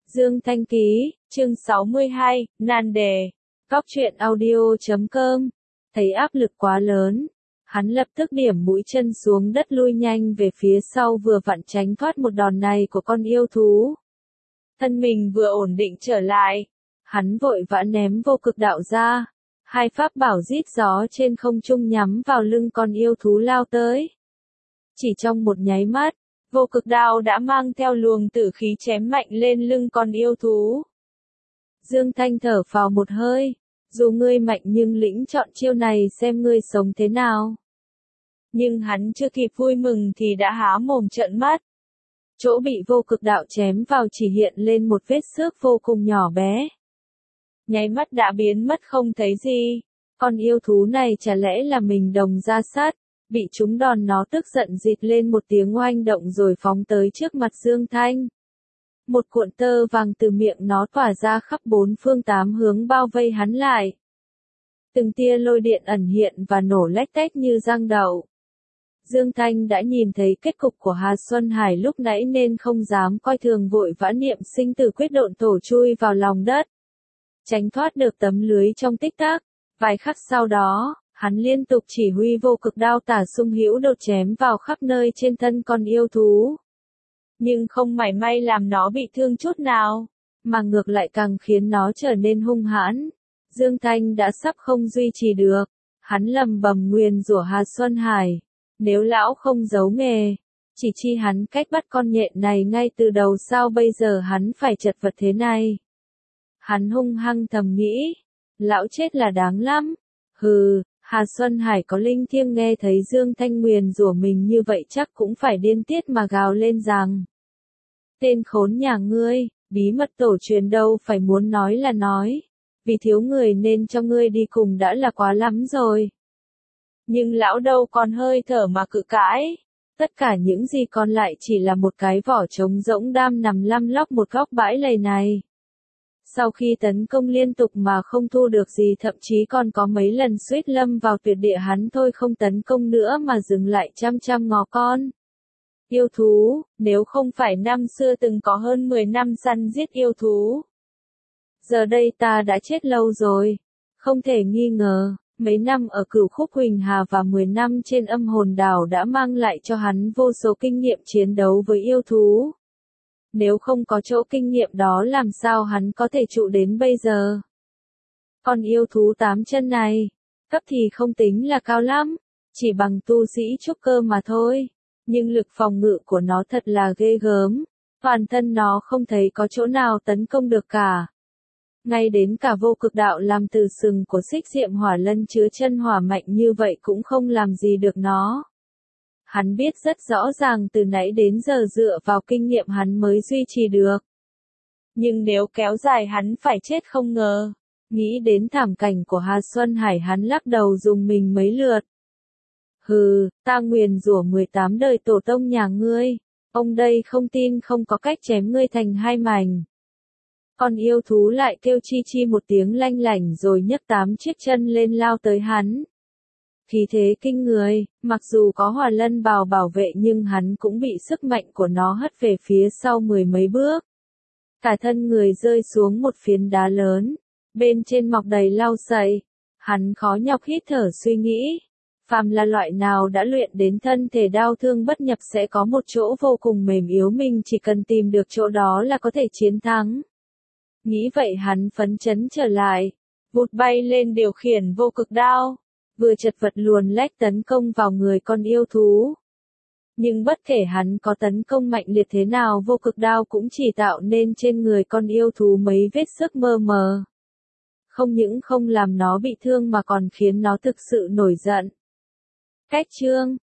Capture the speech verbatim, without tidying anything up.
Dương Thanh Ký, chương sáu mươi hai, nan đề. Góc truyện audio chấm com. Thấy áp lực quá lớn, hắn lập tức điểm mũi chân xuống đất lui nhanh về phía sau vừa vặn tránh thoát một đòn này của con yêu thú. Thân mình vừa ổn định trở lại, hắn vội vã ném vô cực đạo ra, hai pháp bảo rít gió trên không trung nhắm vào lưng con yêu thú lao tới. Chỉ trong một nháy mắt, vô cực đao đã mang theo luồng tử khí chém mạnh lên lưng con yêu thú. Dương Thanh thở phào một hơi, dù ngươi mạnh nhưng lĩnh chọn chiêu này xem ngươi sống thế nào. Nhưng hắn chưa kịp vui mừng thì đã há mồm trợn mắt. Chỗ bị vô cực đạo chém vào chỉ hiện lên một vết xước vô cùng nhỏ bé. Nháy mắt đã biến mất không thấy gì. Con yêu thú này chả lẽ là mình đồng ra sát, bị trúng đòn nó tức giận rít lên một tiếng oanh động rồi phóng tới trước mặt Dương Thanh. Một cuộn tơ vàng từ miệng nó tỏa ra khắp bốn phương tám hướng bao vây hắn lại. Từng tia lôi điện ẩn hiện và nổ lách tách như răng đậu. Dương Thanh đã nhìn thấy kết cục của Hà Xuân Hải lúc nãy nên không dám coi thường, vội vã niệm sinh tử quyết độn thổ chui vào lòng đất. Tránh thoát được tấm lưới trong tích tắc, vài khắc sau đó, hắn liên tục chỉ huy vô cực đao tả xung hữu đột chém vào khắp nơi trên thân con yêu thú. Nhưng không mảy may làm nó bị thương chút nào, mà ngược lại càng khiến nó trở nên hung hãn. Dương Thanh đã sắp không duy trì được, hắn lầm bầm nguyền rủa Hà Xuân Hải. Nếu lão không giấu nghề, chỉ chi hắn cách bắt con nhện này ngay từ đầu sao bây giờ hắn phải chật vật thế này. Hắn hung hăng thầm nghĩ, lão chết là đáng lắm. Hừ, Hà Xuân Hải có linh thiêng nghe thấy Dương Thanh nguyền rủa mình như vậy chắc cũng phải điên tiết mà gào lên rằng: tên khốn nhà ngươi, bí mật tổ truyền đâu phải muốn nói là nói, vì thiếu người nên cho ngươi đi cùng đã là quá lắm rồi. Nhưng lão đâu còn hơi thở mà cự cãi, tất cả những gì còn lại chỉ là một cái vỏ trống rỗng đam nằm lăm lóc một góc bãi lầy này. Sau khi tấn công liên tục mà không thu được gì, thậm chí còn có mấy lần suýt lâm vào tuyệt địa, hắn thôi không tấn công nữa mà dừng lại chăm chăm ngó con yêu thú. Nếu không phải năm xưa từng có hơn mười năm săn giết yêu thú, giờ đây ta đã chết lâu rồi. Không thể nghi ngờ, mấy năm ở Cửu Khúc Huỳnh Hà và mười năm trên Âm Hồn Đảo đã mang lại cho hắn vô số kinh nghiệm chiến đấu với yêu thú. Nếu không có chỗ kinh nghiệm đó làm sao hắn có thể trụ đến bây giờ. Con yêu thú tám chân này, cấp thì không tính là cao lắm, chỉ bằng tu sĩ trúc cơ mà thôi. Nhưng lực phòng ngự của nó thật là ghê gớm, toàn thân nó không thấy có chỗ nào tấn công được cả. Ngay đến cả vô cực đạo làm từ sừng của Xích Diệm Hỏa Lân chứa chân hỏa mạnh như vậy cũng không làm gì được nó. Hắn biết rất rõ ràng từ nãy đến giờ dựa vào kinh nghiệm hắn mới duy trì được. Nhưng nếu kéo dài hắn phải chết không ngờ. Nghĩ đến thảm cảnh của Hà Xuân Hải hắn lắc đầu dùng mình mấy lượt. Hừ, ta nguyền rủa mười tám đời tổ tông nhà ngươi, ông đây không tin không có cách chém ngươi thành hai mảnh. Con yêu thú lại kêu chi chi một tiếng lanh lảnh rồi nhấc tám chiếc chân lên lao tới hắn. Khí thế kinh người, mặc dù có Hỏa Lân bào bảo vệ nhưng hắn cũng bị sức mạnh của nó hất về phía sau mười mấy bước. Cả thân người rơi xuống một phiến đá lớn, bên trên mọc đầy lau sậy. Hắn khó nhọc hít thở suy nghĩ. Phàm là loại nào đã luyện đến thân thể đau thương bất nhập sẽ có một chỗ vô cùng mềm yếu, mình chỉ cần tìm được chỗ đó là có thể chiến thắng. Nghĩ vậy hắn phấn chấn trở lại, vụt bay lên điều khiển vô cực đao, vừa chật vật luồn lách tấn công vào người con yêu thú. Nhưng bất kể hắn có tấn công mạnh liệt thế nào, vô cực đao cũng chỉ tạo nên trên người con yêu thú mấy vết xước mơ mờ. Không những không làm nó bị thương mà còn khiến nó thực sự nổi giận. Cách chương